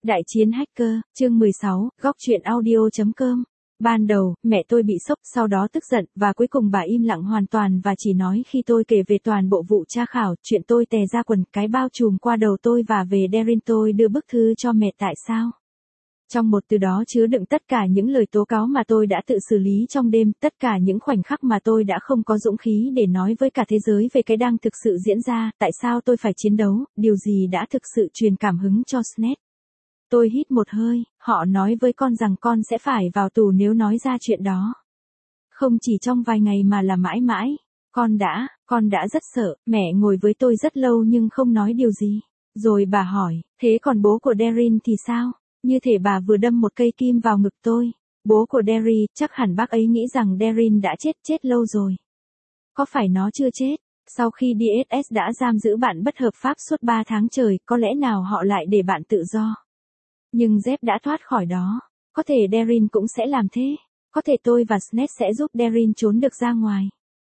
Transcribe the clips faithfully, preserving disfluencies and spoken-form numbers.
Đại chiến hacker, chương mười sáu, góc truyện audio.com. Ban đầu, mẹ tôi bị sốc, sau đó tức giận, và cuối cùng bà im lặng hoàn toàn và chỉ nói khi tôi kể về toàn bộ vụ tra khảo, chuyện tôi tè ra quần, cái bao trùm qua đầu tôi và về Darin tôi đưa bức thư cho mẹ tại sao. Trong một từ đó chứa đựng tất cả những lời tố cáo mà tôi đã tự xử lý trong đêm, tất cả những khoảnh khắc mà tôi đã không có dũng khí để nói với cả thế giới về cái đang thực sự diễn ra, tại sao tôi phải chiến đấu, điều gì đã thực sự truyền cảm hứng cho Snake. Tôi hít một hơi, họ nói với con rằng con sẽ phải vào tù nếu nói ra chuyện đó. Không chỉ trong vài ngày mà là mãi mãi. Con đã, con đã rất sợ, mẹ ngồi với tôi rất lâu nhưng không nói điều gì. Rồi bà hỏi, thế còn bố của Darin thì sao? Như thể bà vừa đâm một cây kim vào ngực tôi. Bố của Darin, chắc hẳn bác ấy nghĩ rằng Darin đã chết chết lâu rồi. Có phải nó chưa chết? Sau khi đê ét ét đã giam giữ bạn bất hợp pháp suốt ba tháng trời, có lẽ nào họ lại để bạn tự do? Nhưng Jeff đã thoát khỏi đó. Có thể Darin cũng sẽ làm thế. Có thể tôi và Snake sẽ giúp Darin trốn được ra ngoài.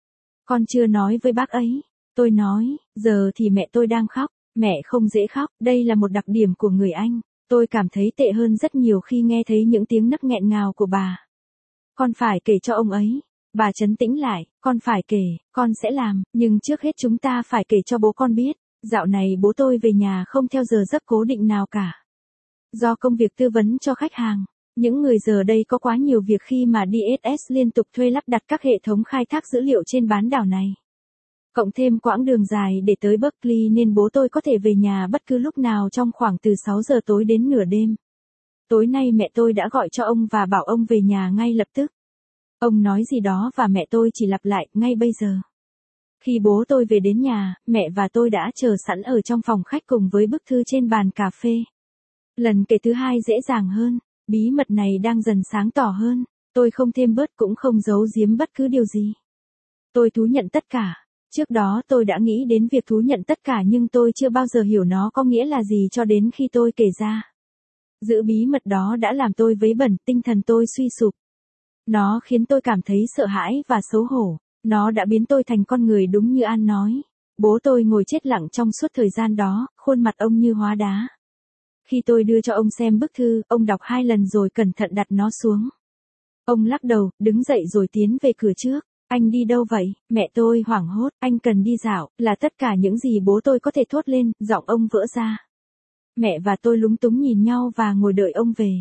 Con chưa nói với bác ấy. Tôi nói, giờ thì mẹ tôi đang khóc. Mẹ không dễ khóc, đây là một đặc điểm của người Anh. Tôi cảm thấy tệ hơn rất nhiều khi nghe thấy những tiếng nấc nghẹn ngào của bà. Con phải kể cho ông ấy. Bà trấn tĩnh lại, con phải kể, con sẽ làm, nhưng trước hết chúng ta phải kể cho bố con biết. Dạo này bố tôi về nhà không theo giờ giấc cố định nào cả. Do công việc tư vấn cho khách hàng, những người giờ đây có quá nhiều việc khi mà đê ét ét liên tục thuê lắp đặt các hệ thống khai thác dữ liệu trên bán đảo này. Cộng thêm quãng đường dài để tới Berkeley nên bố tôi có thể về nhà bất cứ lúc nào trong khoảng từ sáu giờ tối đến nửa đêm. Tối nay mẹ tôi đã gọi cho ông và bảo ông về nhà ngay lập tức. Ông nói gì đó và mẹ tôi chỉ lặp lại, ngay bây giờ. Khi bố tôi về đến nhà, mẹ và tôi đã chờ sẵn ở trong phòng khách cùng với bức thư trên bàn cà phê. Lần kể thứ hai dễ dàng hơn, bí mật này đang dần sáng tỏ hơn, tôi không thêm bớt cũng không giấu giếm bất cứ điều gì. Tôi thú nhận tất cả, trước đó tôi đã nghĩ đến việc thú nhận tất cả nhưng tôi chưa bao giờ hiểu nó có nghĩa là gì cho đến khi tôi kể ra. Giữ bí mật đó đã làm tôi vấy bẩn, tinh thần tôi suy sụp. Nó khiến tôi cảm thấy sợ hãi và xấu hổ, nó đã biến tôi thành con người đúng như An nói. Bố tôi ngồi chết lặng trong suốt thời gian đó, khuôn mặt ông như hóa đá. Khi tôi đưa cho ông xem bức thư, ông đọc hai lần rồi cẩn thận đặt nó xuống. Ông lắc đầu, đứng dậy rồi tiến về cửa trước. Anh đi đâu vậy? Mẹ tôi hoảng hốt, anh cần đi dạo, là tất cả những gì bố tôi có thể thốt lên, giọng ông vỡ ra. Mẹ và tôi lúng túng nhìn nhau và ngồi đợi ông về.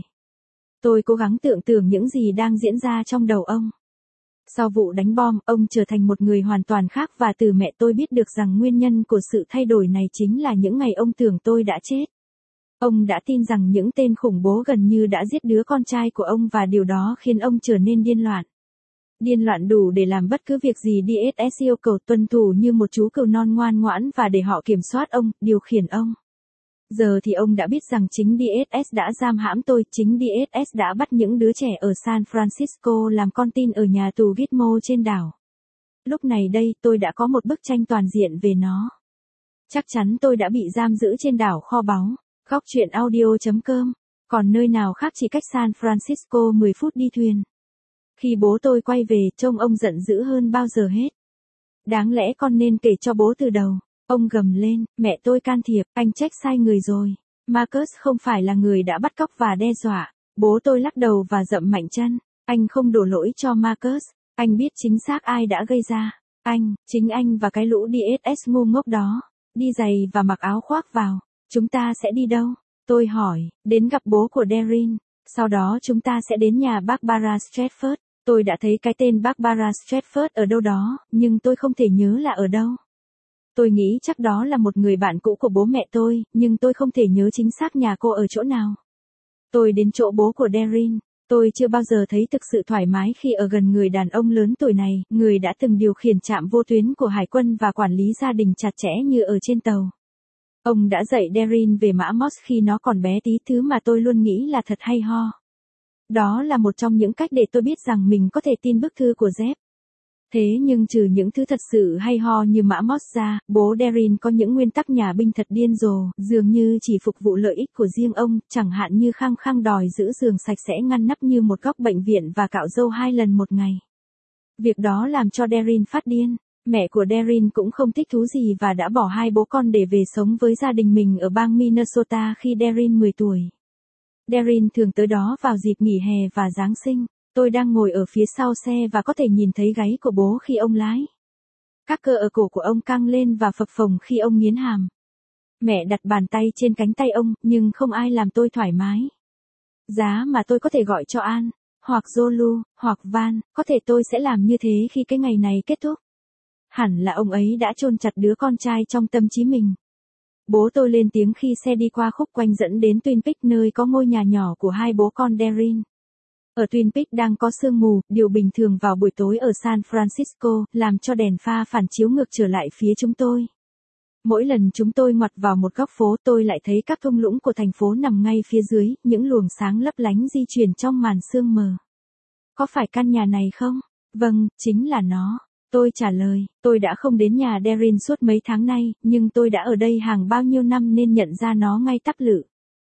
Tôi cố gắng tưởng tượng những gì đang diễn ra trong đầu ông. Sau vụ đánh bom, ông trở thành một người hoàn toàn khác và từ mẹ tôi biết được rằng nguyên nhân của sự thay đổi này chính là những ngày ông tưởng tôi đã chết. Ông đã tin rằng những tên khủng bố gần như đã giết đứa con trai của ông và điều đó khiến ông trở nên điên loạn. Điên loạn đủ để làm bất cứ việc gì đê ét ét yêu cầu tuân thủ như một chú cừu non ngoan ngoãn và để họ kiểm soát ông, điều khiển ông. Giờ thì ông đã biết rằng chính đê ét ét đã giam hãm tôi, chính đê ét ét đã bắt những đứa trẻ ở San Francisco làm con tin ở nhà tù Gitmo trên đảo. Lúc này đây, tôi đã có một bức tranh toàn diện về nó. Chắc chắn tôi đã bị giam giữ trên đảo kho báu. Góc truyện audio.com. Còn nơi nào khác chỉ cách San Francisco mười phút đi thuyền. Khi bố tôi quay về, trông ông giận dữ hơn bao giờ hết. Đáng lẽ con nên kể cho bố từ đầu. Ông gầm lên, mẹ tôi can thiệp, anh trách sai người rồi. Marcus không phải là người đã bắt cóc và đe dọa. Bố tôi lắc đầu và dậm mạnh chân. Anh không đổ lỗi cho Marcus. Anh biết chính xác ai đã gây ra. Anh, chính anh và cái lũ đê ét ét ngu ngốc đó. Đi giày và mặc áo khoác vào. Chúng ta sẽ đi đâu? Tôi hỏi, đến gặp bố của Darin. Sau đó chúng ta sẽ đến nhà Barbara Stratford. Tôi đã thấy cái tên Barbara Stratford ở đâu đó, nhưng tôi không thể nhớ là ở đâu. Tôi nghĩ chắc đó là một người bạn cũ của bố mẹ tôi, nhưng tôi không thể nhớ chính xác nhà cô ở chỗ nào. Tôi đến chỗ bố của Darin. Tôi chưa bao giờ thấy thực sự thoải mái khi ở gần người đàn ông lớn tuổi này, người đã từng điều khiển trạm vô tuyến của hải quân và quản lý gia đình chặt chẽ như ở trên tàu. Ông đã dạy Darin về mã Morse khi nó còn bé tí, thứ mà tôi luôn nghĩ là thật hay ho. Đó là một trong những cách để tôi biết rằng mình có thể tin bức thư của Jeff. Thế nhưng trừ những thứ thật sự hay ho như mã Morse ra, bố Darin có những nguyên tắc nhà binh thật điên rồ, dường như chỉ phục vụ lợi ích của riêng ông, chẳng hạn như khăng khăng đòi giữ giường sạch sẽ ngăn nắp như một góc bệnh viện và cạo râu hai lần một ngày. Việc đó làm cho Darin phát điên. Mẹ của Darin cũng không thích thú gì và đã bỏ hai bố con để về sống với gia đình mình ở bang Minnesota khi Darin mười tuổi. Darin thường tới đó vào dịp nghỉ hè và Giáng sinh. Tôi đang ngồi ở phía sau xe và có thể nhìn thấy gáy của bố khi ông lái. Các cơ ở cổ của ông căng lên và phập phồng khi ông nghiến hàm. Mẹ đặt bàn tay trên cánh tay ông, nhưng không ai làm tôi thoải mái. Giá mà tôi có thể gọi cho An, hoặc Zolu, hoặc Van, có thể tôi sẽ làm như thế khi cái ngày này kết thúc. Hẳn là ông ấy đã chôn chặt đứa con trai trong tâm trí mình. Bố tôi lên tiếng khi xe đi qua khúc quanh dẫn đến Twin Peaks nơi có ngôi nhà nhỏ của hai bố con Darin. Ở Twin Peaks đang có sương mù, điều bình thường vào buổi tối ở San Francisco, làm cho đèn pha phản chiếu ngược trở lại phía chúng tôi. Mỗi lần chúng tôi ngoặt vào một góc phố tôi lại thấy các thung lũng của thành phố nằm ngay phía dưới, những luồng sáng lấp lánh di chuyển trong màn sương mờ. Có phải căn nhà này không? Vâng, chính là nó. Tôi trả lời, tôi đã không đến nhà Darin suốt mấy tháng nay, nhưng tôi đã ở đây hàng bao nhiêu năm nên nhận ra nó ngay tắp lự.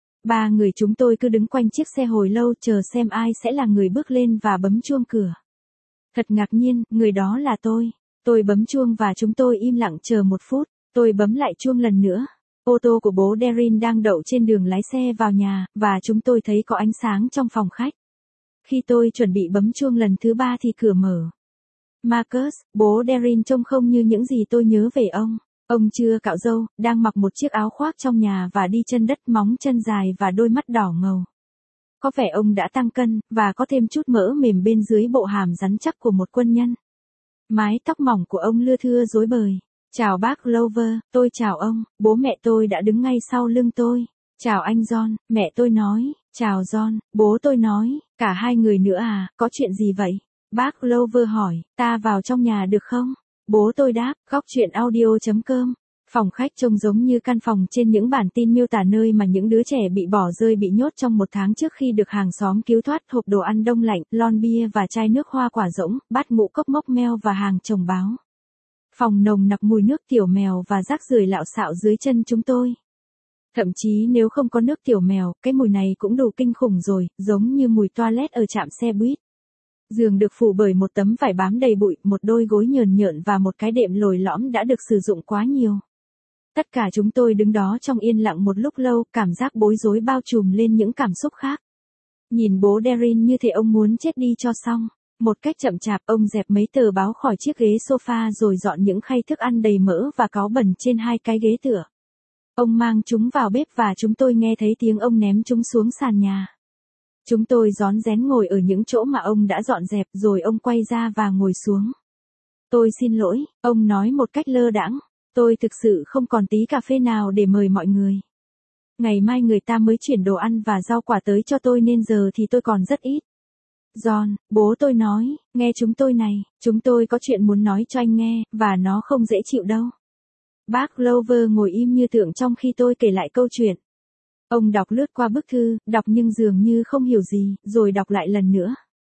Ba người chúng tôi cứ đứng quanh chiếc xe hồi lâu chờ xem ai sẽ là người bước lên và bấm chuông cửa. Thật ngạc nhiên, người đó là tôi. Tôi bấm chuông và chúng tôi im lặng chờ một phút. Tôi bấm lại chuông lần nữa. Ô tô của bố Darin đang đậu trên đường lái xe vào nhà, và chúng tôi thấy có ánh sáng trong phòng khách. Khi tôi chuẩn bị bấm chuông lần thứ ba thì cửa mở. Marcus, bố Darin trông không như những gì tôi nhớ về ông. Ông chưa cạo râu, đang mặc một chiếc áo khoác trong nhà và đi chân đất, móng chân dài và đôi mắt đỏ ngầu. Có vẻ ông đã tăng cân, và có thêm chút mỡ mềm bên dưới bộ hàm rắn chắc của một quân nhân. Mái tóc mỏng của ông lưa thưa rối bời. Chào bác Glover, tôi chào ông, bố mẹ tôi đã đứng ngay sau lưng tôi. Chào anh John, mẹ tôi nói, chào John, bố tôi nói, cả hai người nữa à, có chuyện gì vậy? Bác Glover hỏi, ta vào trong nhà được không? Bố tôi đáp, góc chuyện audio chấm com. Phòng khách trông giống như căn phòng trên những bản tin miêu tả nơi mà những đứa trẻ bị bỏ rơi bị nhốt trong một tháng trước khi được hàng xóm cứu thoát, hộp đồ ăn đông lạnh, lon bia và chai nước hoa quả rỗng, bát ngũ cốc mốc meo và hàng chồng báo. Phòng nồng nặc mùi nước tiểu mèo và rác rưởi lạo xạo dưới chân chúng tôi. Thậm chí nếu không có nước tiểu mèo, cái mùi này cũng đủ kinh khủng rồi, giống như mùi toilet ở trạm xe buýt. Giường được phủ bởi một tấm vải bám đầy bụi, một đôi gối nhờn nhợn và một cái đệm lồi lõm đã được sử dụng quá nhiều. Tất cả chúng tôi đứng đó trong yên lặng một lúc lâu, cảm giác bối rối bao trùm lên những cảm xúc khác. Nhìn bố Darin như thể ông muốn chết đi cho xong. Một cách chậm chạp, ông dẹp mấy tờ báo khỏi chiếc ghế sofa rồi dọn những khay thức ăn đầy mỡ và cáu bẩn trên hai cái ghế tựa. Ông mang chúng vào bếp và chúng tôi nghe thấy tiếng ông ném chúng xuống sàn nhà. Chúng tôi rón rén ngồi ở những chỗ mà ông đã dọn dẹp rồi ông quay ra và ngồi xuống. Tôi xin lỗi, ông nói một cách lơ đãng. Tôi thực sự không còn tí cà phê nào để mời mọi người. Ngày mai người ta mới chuyển đồ ăn và rau quả tới cho tôi nên giờ thì tôi còn rất ít. John, bố tôi nói, nghe chúng tôi này, chúng tôi có chuyện muốn nói cho anh nghe, và nó không dễ chịu đâu. Bác Glover ngồi im như tượng trong khi tôi kể lại câu chuyện. Ông đọc lướt qua bức thư, đọc nhưng dường như không hiểu gì, rồi đọc lại lần nữa.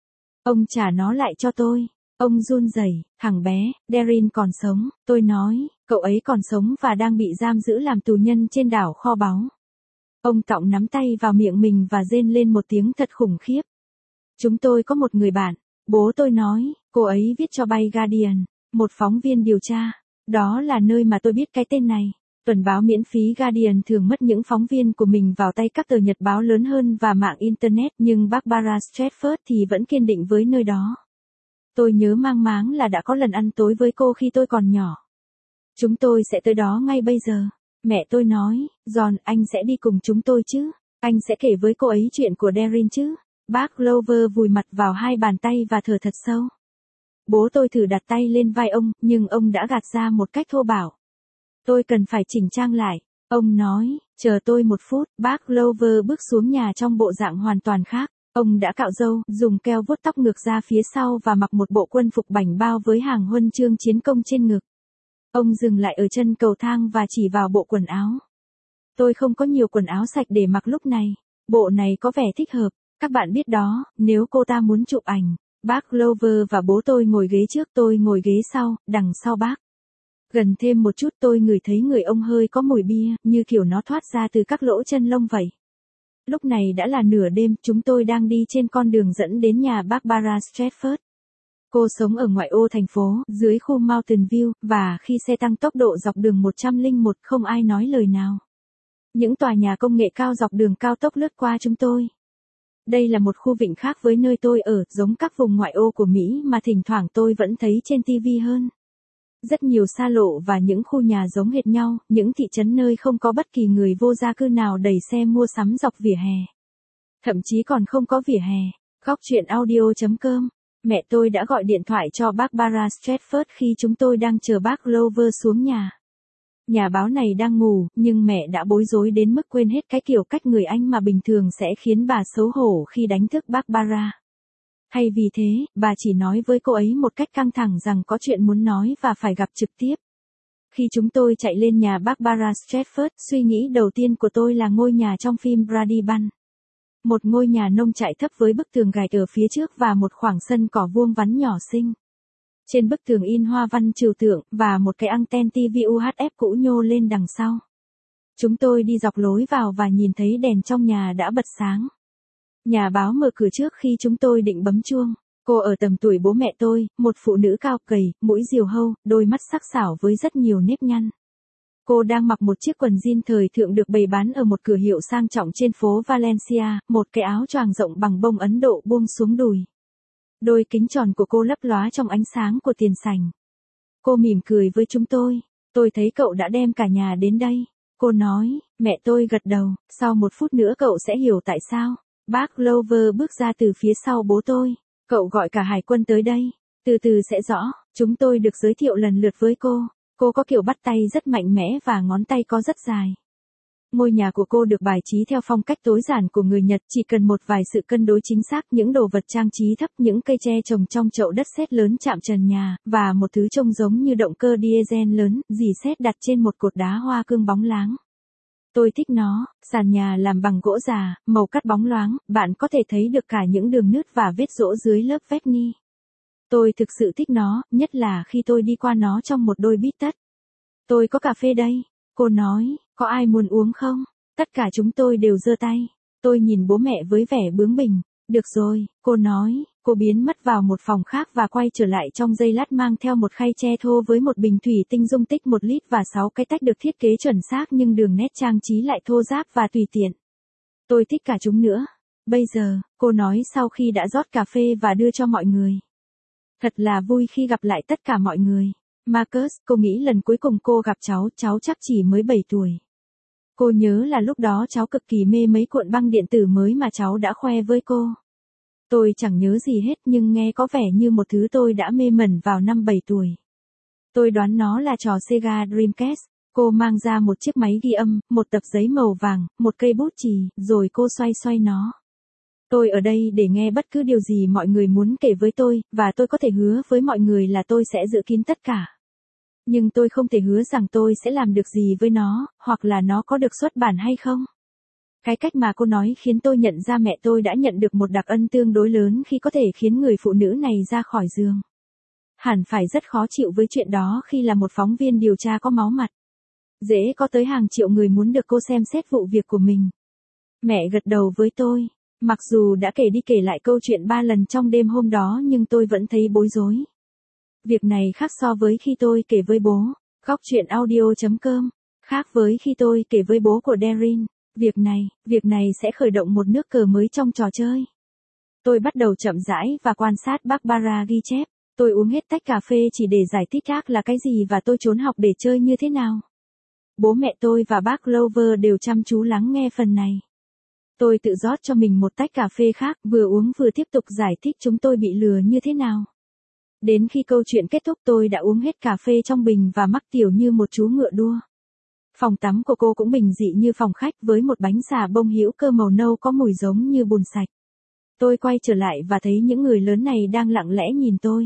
Ông trả nó lại cho tôi. Ông run rẩy, thằng bé, Darin còn sống, tôi nói, cậu ấy còn sống và đang bị giam giữ làm tù nhân trên đảo kho báu. Ông cọng nắm tay vào miệng mình và rên lên một tiếng thật khủng khiếp. Chúng tôi có một người bạn, bố tôi nói, cô ấy viết cho bay Guardian, một phóng viên điều tra. Đó là nơi mà tôi biết cái tên này. Tuần báo miễn phí Guardian thường mất những phóng viên của mình vào tay các tờ nhật báo lớn hơn và mạng Internet, nhưng Barbara Stratford thì vẫn kiên định với nơi đó. Tôi nhớ mang máng là đã có lần ăn tối với cô khi tôi còn nhỏ. Chúng tôi sẽ tới đó ngay bây giờ. Mẹ tôi nói, John, anh sẽ đi cùng chúng tôi chứ? Anh sẽ kể với cô ấy chuyện của Darin chứ? Bác Glover vùi mặt vào hai bàn tay và thở thật sâu. Bố tôi thử đặt tay lên vai ông, nhưng ông đã gạt ra một cách thô bạo. Tôi cần phải chỉnh trang lại. Ông nói, chờ tôi một phút. Bác Glover bước xuống nhà trong bộ dạng hoàn toàn khác. Ông đã cạo râu, dùng keo vuốt tóc ngược ra phía sau và mặc một bộ quân phục bảnh bao với hàng huân chương chiến công trên ngực. Ông dừng lại ở chân cầu thang và chỉ vào bộ quần áo. Tôi không có nhiều quần áo sạch để mặc lúc này. Bộ này có vẻ thích hợp. Các bạn biết đó, nếu cô ta muốn chụp ảnh. Bác Glover và bố tôi ngồi ghế trước, tôi ngồi ghế sau, đằng sau bác. Gần thêm một chút tôi ngửi thấy người ông hơi có mùi bia, như kiểu nó thoát ra từ các lỗ chân lông vậy. Lúc này đã là nửa đêm, chúng tôi đang đi trên con đường dẫn đến nhà Barbara Stratford. Cô sống ở ngoại ô thành phố, dưới khu Mountain View, và khi xe tăng tốc độ dọc đường một trăm lẻ một không ai nói lời nào. Những tòa nhà công nghệ cao dọc đường cao tốc lướt qua chúng tôi. Đây là một khu vịnh khác với nơi tôi ở, giống các vùng ngoại ô của Mỹ mà thỉnh thoảng tôi vẫn thấy trên ti vi hơn. Rất nhiều xa lộ và những khu nhà giống hệt nhau, những thị trấn nơi không có bất kỳ người vô gia cư nào đẩy xe mua sắm dọc vỉa hè. Thậm chí còn không có vỉa hè. Góc chuyện audio chấm com. Mẹ tôi đã gọi điện thoại cho Barbara Stratford khi chúng tôi đang chờ bác Glover xuống nhà. Nhà báo này đang ngủ, nhưng mẹ đã bối rối đến mức quên hết cái kiểu cách người Anh mà bình thường sẽ khiến bà xấu hổ khi đánh thức Barbara. Hay vì thế, bà chỉ nói với cô ấy một cách căng thẳng rằng có chuyện muốn nói và phải gặp trực tiếp. Khi chúng tôi chạy lên nhà Barbara Stratford, suy nghĩ đầu tiên của tôi là ngôi nhà trong phim Brady Bunch. Một ngôi nhà nông trại thấp với bức tường gạch ở phía trước và một khoảng sân cỏ vuông vắn nhỏ xinh. Trên bức tường in hoa văn trừu tượng, và một cái anten ti vi u hát ép cũ nhô lên đằng sau. Chúng tôi đi dọc lối vào và nhìn thấy đèn trong nhà đã bật sáng. Nhà báo mở cửa trước khi chúng tôi định bấm chuông. Cô ở tầm tuổi bố mẹ tôi, một phụ nữ cao gầy, mũi diều hâu, đôi mắt sắc sảo với rất nhiều nếp nhăn. Cô đang mặc một chiếc quần jean thời thượng được bày bán ở một cửa hiệu sang trọng trên phố Valencia, một cái áo choàng rộng bằng bông Ấn Độ buông xuống đùi. Đôi kính tròn của cô lấp lóa trong ánh sáng của tiền sảnh. Cô mỉm cười với chúng tôi. Tôi thấy cậu đã đem cả nhà đến đây. Cô nói, mẹ tôi gật đầu, sau một phút nữa cậu sẽ hiểu tại sao. Bác Glover bước ra từ phía sau bố tôi. Cậu gọi cả hải quân tới đây. Từ từ sẽ rõ, chúng tôi được giới thiệu lần lượt với cô. Cô có kiểu bắt tay rất mạnh mẽ và ngón tay có rất dài. Ngôi nhà của cô được bài trí theo phong cách tối giản của người Nhật, chỉ cần một vài sự cân đối chính xác, những đồ vật trang trí thấp, những cây tre trồng trong chậu đất sét lớn chạm trần nhà, và một thứ trông giống như động cơ diesel lớn, dì sét đặt trên một cột đá hoa cương bóng láng. Tôi thích nó, sàn nhà làm bằng gỗ già, màu cắt bóng loáng, bạn có thể thấy được cả những đường nứt và vết rỗ dưới lớp vét ni. Tôi thực sự thích nó, nhất là khi tôi đi qua nó trong một đôi bít tất. Tôi có cà phê đây, cô nói, có ai muốn uống không? Tất cả chúng tôi đều giơ tay. Tôi nhìn bố mẹ với vẻ bướng bỉnh. Được rồi, cô nói, cô biến mất vào một phòng khác và quay trở lại trong giây lát mang theo một khay tre thô với một bình thủy tinh dung tích một lít và sáu cái tách được thiết kế chuẩn xác nhưng đường nét trang trí lại thô ráp và tùy tiện. Tôi thích cả chúng nữa. Bây giờ, cô nói sau khi đã rót cà phê và đưa cho mọi người. Thật là vui khi gặp lại tất cả mọi người. Marcus, cô nghĩ lần cuối cùng cô gặp cháu, cháu chắc chỉ mới bảy tuổi. Cô nhớ là lúc đó cháu cực kỳ mê mấy cuộn băng điện tử mới mà cháu đã khoe với cô. Tôi chẳng nhớ gì hết nhưng nghe có vẻ như một thứ tôi đã mê mẩn vào năm bảy tuổi. Tôi đoán nó là trò Sega Dreamcast. Cô mang ra một chiếc máy ghi âm, một tập giấy màu vàng, một cây bút chì, rồi cô xoay xoay nó. Tôi ở đây để nghe bất cứ điều gì mọi người muốn kể với tôi, và tôi có thể hứa với mọi người là tôi sẽ giữ kín tất cả. Nhưng tôi không thể hứa rằng tôi sẽ làm được gì với nó, hoặc là nó có được xuất bản hay không. Cái cách mà cô nói khiến tôi nhận ra mẹ tôi đã nhận được một đặc ân tương đối lớn khi có thể khiến người phụ nữ này ra khỏi giường. Hẳn phải rất khó chịu với chuyện đó khi là một phóng viên điều tra có máu mặt. Dễ có tới hàng triệu người muốn được cô xem xét vụ việc của mình. Mẹ gật đầu với tôi. Mặc dù đã kể đi kể lại câu chuyện ba lần trong đêm hôm đó nhưng tôi vẫn thấy bối rối. Việc này khác so với khi tôi kể với bố. Góc chuyện audio chấm com. Khác với khi tôi kể với bố của Darin. Việc này, việc này sẽ khởi động một nước cờ mới trong trò chơi. Tôi bắt đầu chậm rãi và quan sát Barbara ghi chép. Tôi uống hết tách cà phê chỉ để giải thích ác là cái gì và tôi trốn học để chơi như thế nào. Bố mẹ tôi và bác Glover đều chăm chú lắng nghe phần này. Tôi tự rót cho mình một tách cà phê khác, vừa uống vừa tiếp tục giải thích chúng tôi bị lừa như thế nào. Đến khi câu chuyện kết thúc tôi đã uống hết cà phê trong bình và mắc tiểu như một chú ngựa đua. Phòng tắm của cô cũng bình dị như phòng khách với một bánh xà bông hữu cơ màu nâu có mùi giống như bùn sạch. Tôi quay trở lại và thấy những người lớn này đang lặng lẽ nhìn tôi.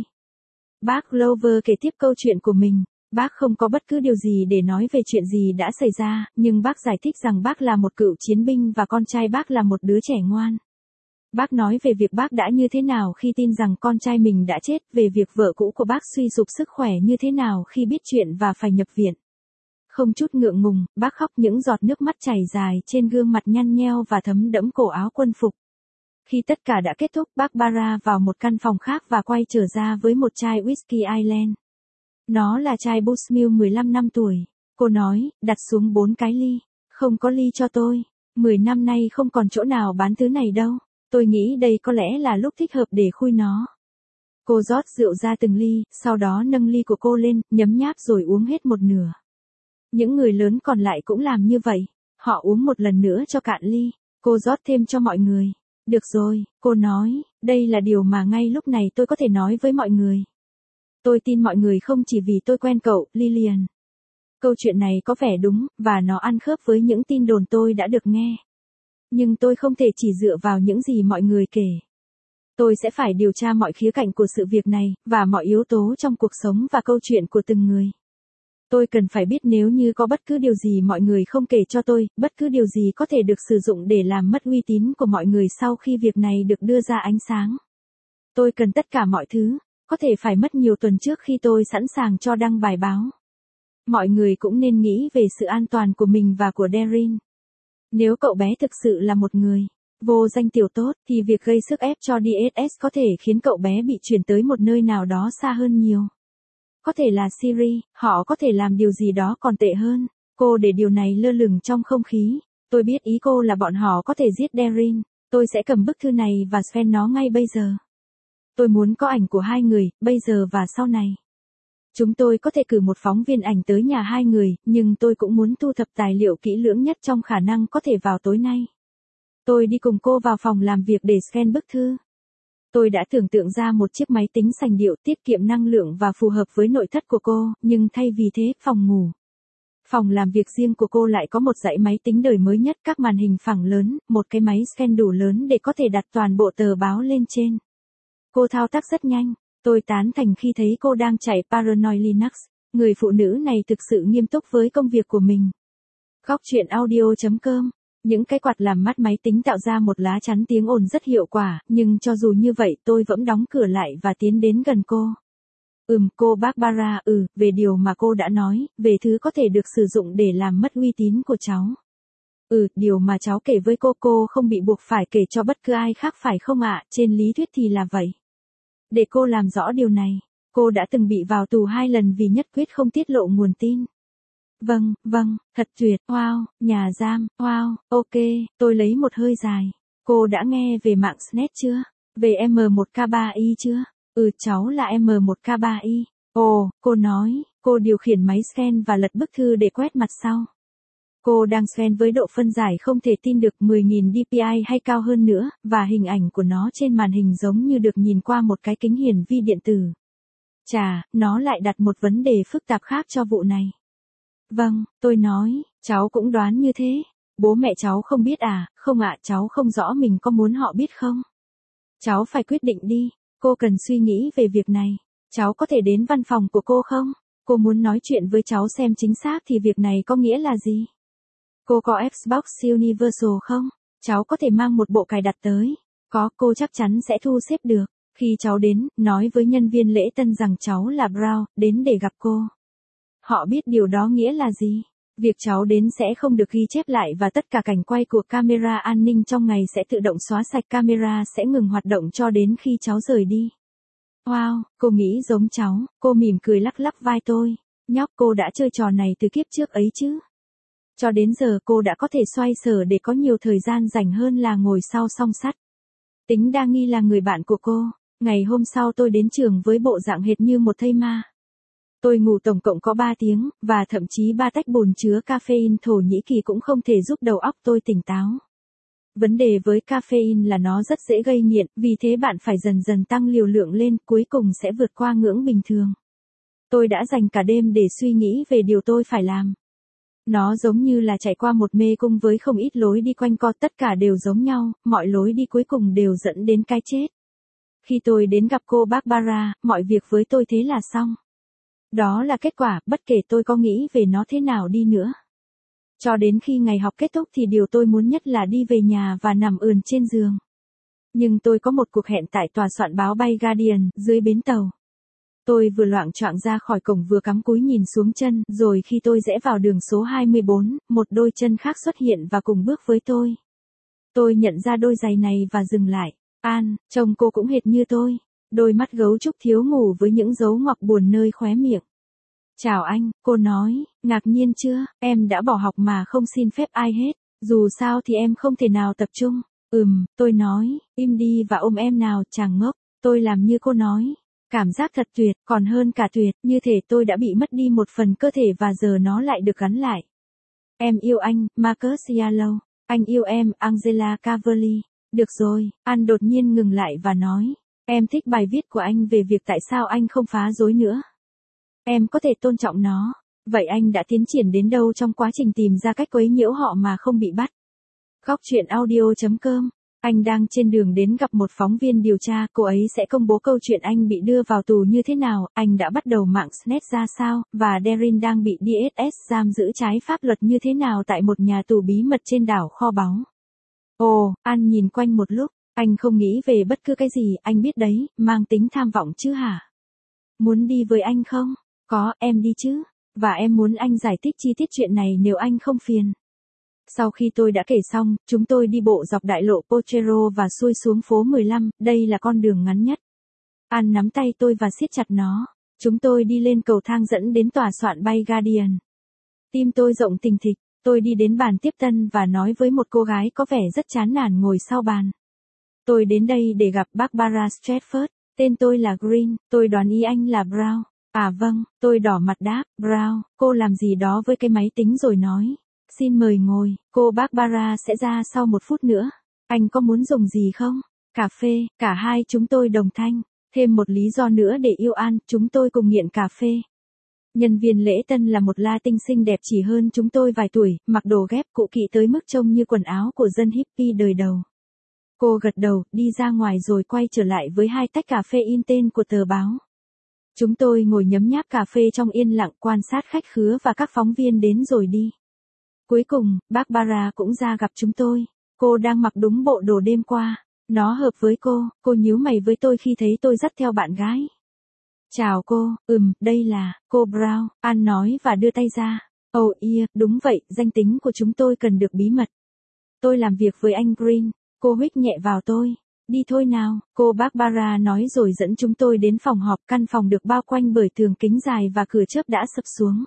Bác Glover kể tiếp câu chuyện của mình. Bác không có bất cứ điều gì để nói về chuyện gì đã xảy ra, nhưng bác giải thích rằng bác là một cựu chiến binh và con trai bác là một đứa trẻ ngoan. Bác nói về việc bác đã như thế nào khi tin rằng con trai mình đã chết, về việc vợ cũ của bác suy sụp sức khỏe như thế nào khi biết chuyện và phải nhập viện. Không chút ngượng ngùng, bác khóc những giọt nước mắt chảy dài trên gương mặt nhăn nheo và thấm đẫm cổ áo quân phục. Khi tất cả đã kết thúc, bác Bara vào một căn phòng khác và quay trở ra với một chai whisky Ireland. Nó là chai Bushmill mười lăm năm tuổi. Cô nói, đặt xuống bốn cái ly. Không có ly cho tôi. Mười năm nay không còn chỗ nào bán thứ này đâu. Tôi nghĩ đây có lẽ là lúc thích hợp để khui nó. Cô rót rượu ra từng ly, sau đó nâng ly của cô lên, nhấm nháp rồi uống hết một nửa. Những người lớn còn lại cũng làm như vậy. Họ uống một lần nữa cho cạn ly. Cô rót thêm cho mọi người. Được rồi, cô nói, đây là điều mà ngay lúc này tôi có thể nói với mọi người. Tôi tin mọi người không chỉ vì tôi quen cậu, Lillian. Câu chuyện này có vẻ đúng, và nó ăn khớp với những tin đồn tôi đã được nghe. Nhưng tôi không thể chỉ dựa vào những gì mọi người kể. Tôi sẽ phải điều tra mọi khía cạnh của sự việc này, và mọi yếu tố trong cuộc sống và câu chuyện của từng người. Tôi cần phải biết nếu như có bất cứ điều gì mọi người không kể cho tôi, bất cứ điều gì có thể được sử dụng để làm mất uy tín của mọi người sau khi việc này được đưa ra ánh sáng. Tôi cần tất cả mọi thứ, có thể phải mất nhiều tuần trước khi tôi sẵn sàng cho đăng bài báo. Mọi người cũng nên nghĩ về sự an toàn của mình và của Darin. Nếu cậu bé thực sự là một người vô danh tiểu tốt, thì việc gây sức ép cho đê ét ét có thể khiến cậu bé bị chuyển tới một nơi nào đó xa hơn nhiều. Có thể là Syria, họ có thể làm điều gì đó còn tệ hơn. Cô để điều này lơ lửng trong không khí. Tôi biết ý cô là bọn họ có thể giết Darin. Tôi sẽ cầm bức thư này và scan nó ngay bây giờ. Tôi muốn có ảnh của hai người, bây giờ và sau này. Chúng tôi có thể cử một phóng viên ảnh tới nhà hai người, nhưng tôi cũng muốn thu thập tài liệu kỹ lưỡng nhất trong khả năng có thể vào tối nay. Tôi đi cùng cô vào phòng làm việc để scan bức thư. Tôi đã tưởng tượng ra một chiếc máy tính sành điệu tiết kiệm năng lượng và phù hợp với nội thất của cô, nhưng thay vì thế, phòng ngủ. Phòng làm việc riêng của cô lại có một dãy máy tính đời mới nhất, các màn hình phẳng lớn, một cái máy scan đủ lớn để có thể đặt toàn bộ tờ báo lên trên. Cô thao tác rất nhanh. Tôi tán thành khi thấy cô đang chạy Paranoid Linux. Người phụ nữ này thực sự nghiêm túc với công việc của mình. Góc chuyện audio chấm com. Những cái quạt làm mát máy tính tạo ra một lá chắn tiếng ồn rất hiệu quả, nhưng cho dù như vậy tôi vẫn đóng cửa lại và tiến đến gần cô. Ừm, cô Barbara, ừ, về điều mà cô đã nói, về thứ có thể được sử dụng để làm mất uy tín của cháu. Ừ, điều mà cháu kể với cô, cô không bị buộc phải kể cho bất cứ ai khác phải không ạ, trên lý thuyết thì là vậy. Để cô làm rõ điều này, cô đã từng bị vào tù hai lần vì nhất quyết không tiết lộ nguồn tin. Vâng, vâng, thật tuyệt, wow, nhà giam, wow, ok, tôi lấy một hơi dài. Cô đã nghe về mạng Snet chưa? Về em một K ba I chưa? Ừ, cháu là em một K ba I. Ồ, cô nói, cô điều khiển máy scan và lật bức thư để quét mặt sau. Cô đang scan với độ phân giải không thể tin được mười nghìn D P I hay cao hơn nữa, và hình ảnh của nó trên màn hình giống như được nhìn qua một cái kính hiển vi điện tử. Chà, nó lại đặt một vấn đề phức tạp khác cho vụ này. Vâng, tôi nói, cháu cũng đoán như thế. Bố mẹ cháu không biết à? Không ạ, cháu không rõ mình có muốn họ biết không? Cháu phải quyết định đi, cô cần suy nghĩ về việc này. Cháu có thể đến văn phòng của cô không? Cô muốn nói chuyện với cháu xem chính xác thì việc này có nghĩa là gì? Cô có Xbox Universal không? Cháu có thể mang một bộ cài đặt tới. Có, cô chắc chắn sẽ thu xếp được. Khi cháu đến, nói với nhân viên lễ tân rằng cháu là Brown, đến để gặp cô. Họ biết điều đó nghĩa là gì? Việc cháu đến sẽ không được ghi chép lại và tất cả cảnh quay của camera an ninh trong ngày sẽ tự động xóa sạch, camera sẽ ngừng hoạt động cho đến khi cháu rời đi. Wow, cô nghĩ giống cháu, cô mỉm cười lắc lắc vai tôi. Nhóc, cô đã chơi trò này từ kiếp trước ấy chứ? Cho đến giờ cô đã có thể xoay sở để có nhiều thời gian rảnh hơn là ngồi sau song sắt. Tính đa nghi là người bạn của cô. Ngày hôm sau tôi đến trường với bộ dạng hệt như một thây ma. Tôi ngủ tổng cộng có ba tiếng, và thậm chí ba tách bùn chứa caffeine Thổ Nhĩ Kỳ cũng không thể giúp đầu óc tôi tỉnh táo. Vấn đề với caffeine là nó rất dễ gây nghiện, vì thế bạn phải dần dần tăng liều lượng lên, cuối cùng sẽ vượt qua ngưỡng bình thường. Tôi đã dành cả đêm để suy nghĩ về điều tôi phải làm. Nó giống như là chạy qua một mê cung với không ít lối đi quanh co, tất cả đều giống nhau, mọi lối đi cuối cùng đều dẫn đến cái chết. Khi tôi đến gặp cô Barbara, mọi việc với tôi thế là xong. Đó là kết quả, bất kể tôi có nghĩ về nó thế nào đi nữa. Cho đến khi ngày học kết thúc thì điều tôi muốn nhất là đi về nhà và nằm ườn trên giường. Nhưng tôi có một cuộc hẹn tại tòa soạn báo bay Guardian, dưới bến tàu. Tôi vừa loạng choạng ra khỏi cổng vừa cắm cúi nhìn xuống chân, rồi khi tôi rẽ vào đường số hai mươi bốn, một đôi chân khác xuất hiện và cùng bước với tôi. Tôi nhận ra đôi giày này và dừng lại. An, trông cô cũng hệt như tôi. Đôi mắt gấu trúc thiếu ngủ với những dấu ngoặc buồn nơi khóe miệng. Chào anh, cô nói, Ngạc nhiên chưa, em đã bỏ học mà không xin phép ai hết. Dù sao thì em không thể nào tập trung. Ừm, tôi nói, im đi và ôm em nào, chàng ngốc. Tôi làm như cô nói. Cảm giác thật tuyệt, còn hơn cả tuyệt, như thể tôi đã bị mất đi một phần cơ thể và giờ nó lại được gắn lại. Em yêu anh, Marcus Yalow. Anh yêu em, Angela Cavalli. Được rồi, An đột nhiên ngừng lại và nói. Em thích bài viết của anh về việc tại sao anh không phá rối nữa. Em có thể tôn trọng nó. Vậy anh đã tiến triển đến đâu trong quá trình tìm ra cách quấy nhiễu họ mà không bị bắt? Góc chuyện audio chấm com. Anh đang trên đường đến gặp một phóng viên điều tra, cô ấy sẽ công bố câu chuyện anh bị đưa vào tù như thế nào, anh đã bắt đầu mạng Snet ra sao, và Darin đang bị đê ét ét giam giữ trái pháp luật như thế nào tại một nhà tù bí mật trên đảo kho báu. Ồ, An nhìn quanh một lúc, anh không nghĩ về bất cứ cái gì, anh biết đấy, mang tính tham vọng chứ hả? Muốn đi với anh không? Có, em đi chứ. Và em muốn anh giải thích chi tiết chuyện này nếu anh không phiền. Sau khi tôi đã kể xong, chúng tôi đi bộ dọc đại lộ Potrero và xuôi xuống phố mười lăm, đây là con đường ngắn nhất. An nắm tay tôi và siết chặt nó. Chúng tôi đi lên cầu thang dẫn đến tòa soạn Bay Guardian. Tim tôi rộng thình thịch, tôi đi đến bàn tiếp tân và nói với một cô gái có vẻ rất chán nản ngồi sau bàn. Tôi đến đây để gặp Barbara Stratford, tên tôi là Green, tôi đoán ý anh là Brown. À vâng, tôi đỏ mặt đáp, Brown, cô làm gì đó với cái máy tính rồi nói. Xin mời ngồi, cô Barbara sẽ ra sau một phút nữa. Anh có muốn dùng gì không? Cà phê, cả hai chúng tôi đồng thanh. Thêm một lý do nữa để yêu An, chúng tôi cùng nghiện cà phê. Nhân viên lễ tân là một Latin xinh đẹp chỉ hơn chúng tôi vài tuổi, mặc đồ ghép cũ kỹ tới mức trông như quần áo của dân hippie đời đầu. Cô gật đầu, đi ra ngoài rồi quay trở lại với hai tách cà phê in tên của tờ báo. Chúng tôi ngồi nhấm nháp cà phê trong yên lặng quan sát khách khứa và các phóng viên đến rồi đi. Cuối cùng, Barbara cũng ra gặp chúng tôi. Cô đang mặc đúng bộ đồ đêm qua. Nó hợp với cô, cô nhíu mày với tôi khi thấy tôi dắt theo bạn gái. Chào cô, ừm, đây là, cô Brown, An nói và đưa tay ra. Oh yeah, đúng vậy, danh tính của chúng tôi cần được bí mật. Tôi làm việc với anh Green, cô huých nhẹ vào tôi. Đi thôi nào, cô Barbara nói rồi dẫn chúng tôi đến phòng họp, căn phòng được bao quanh bởi tường kính dài và cửa chớp đã sập xuống.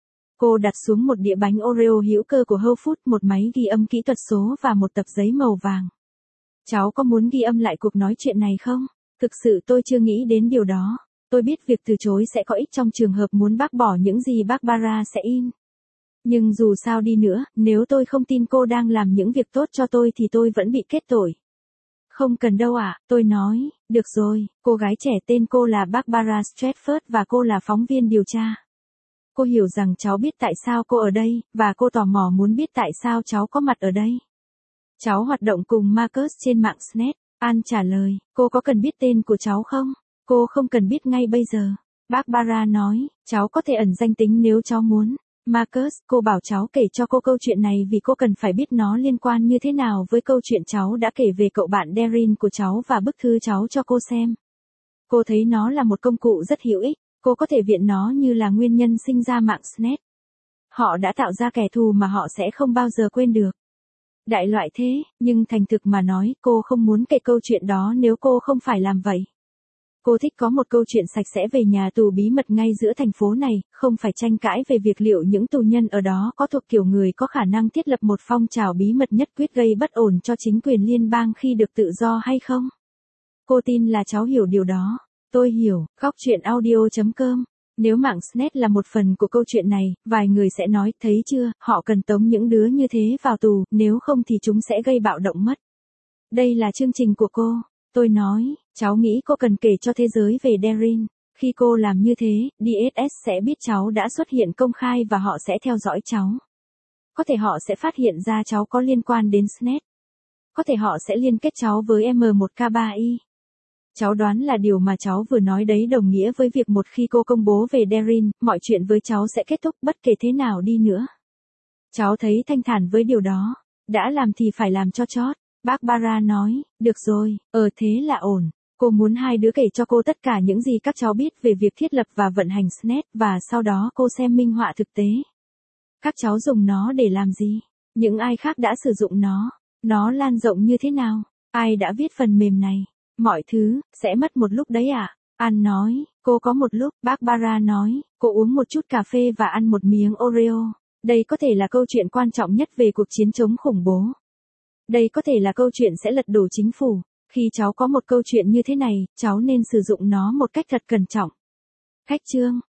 Cô đặt xuống một đĩa bánh Oreo hữu cơ của Whole Foods, một máy ghi âm kỹ thuật số và một tập giấy màu vàng. Cháu có muốn ghi âm lại cuộc nói chuyện này không? Thực sự tôi chưa nghĩ đến điều đó. Tôi biết việc từ chối sẽ có ích trong trường hợp muốn bác bỏ những gì Barbara sẽ in. Nhưng dù sao đi nữa, nếu tôi không tin cô đang làm những việc tốt cho tôi thì tôi vẫn bị kết tội. Không cần đâu ạ, à, tôi nói, được rồi, cô gái trẻ tên cô là Barbara Stratford và cô là phóng viên điều tra. Cô hiểu rằng cháu biết tại sao cô ở đây, và cô tò mò muốn biết tại sao cháu có mặt ở đây. Cháu hoạt động cùng Marcus trên mạng Snet. An trả lời, cô có cần biết tên của cháu không? Cô không cần biết ngay bây giờ. Barbara nói, cháu có thể ẩn danh tính nếu cháu muốn. Marcus, cô bảo cháu kể cho cô câu chuyện này vì cô cần phải biết nó liên quan như thế nào với câu chuyện cháu đã kể về cậu bạn Darin của cháu và bức thư cháu cho cô xem. Cô thấy nó là một công cụ rất hữu ích, cô có thể viện nó như là nguyên nhân sinh ra mạng Snet. Họ đã tạo ra kẻ thù mà họ sẽ không bao giờ quên được. Đại loại thế, nhưng thành thực mà nói, cô không muốn kể câu chuyện đó nếu cô không phải làm vậy. Cô thích có một câu chuyện sạch sẽ về nhà tù bí mật ngay giữa thành phố này, không phải tranh cãi về việc liệu những tù nhân ở đó có thuộc kiểu người có khả năng thiết lập một phong trào bí mật nhất quyết gây bất ổn cho chính quyền liên bang khi được tự do hay không. Cô tin là cháu hiểu điều đó. Tôi hiểu, góc chuyện audio chấm com. Nếu mạng Snet là một phần của câu chuyện này, vài người sẽ nói, thấy chưa, họ cần tống những đứa như thế vào tù, nếu không thì chúng sẽ gây bạo động mất. Đây là chương trình của cô. Tôi nói, cháu nghĩ cô cần kể cho thế giới về Darin. Khi cô làm như thế, đê ét ét sẽ biết cháu đã xuất hiện công khai và họ sẽ theo dõi cháu. Có thể họ sẽ phát hiện ra cháu có liên quan đến Snet. Có thể họ sẽ liên kết cháu với em một K ba I. Cháu đoán là điều mà cháu vừa nói đấy đồng nghĩa với việc một khi cô công bố về Darin, mọi chuyện với cháu sẽ kết thúc bất kể thế nào đi nữa. Cháu thấy thanh thản với điều đó. Đã làm thì phải làm cho chót. Barbara nói, được rồi, ờ thế là ổn. Cô muốn hai đứa kể cho cô tất cả những gì các cháu biết về việc thiết lập và vận hành Snet và sau đó cô xem minh họa thực tế. Các cháu dùng nó để làm gì? Những ai khác đã sử dụng nó? Nó lan rộng như thế nào? Ai đã viết phần mềm này? Mọi thứ, sẽ mất một lúc đấy à? An nói, Cô có một lúc, Barbara nói, cô uống một chút cà phê và ăn một miếng Oreo. Đây có thể là câu chuyện quan trọng nhất về cuộc chiến chống khủng bố. Đây có thể là câu chuyện sẽ lật đổ chính phủ. Khi cháu có một câu chuyện như thế này, cháu nên sử dụng nó một cách thật cẩn trọng. Khách chương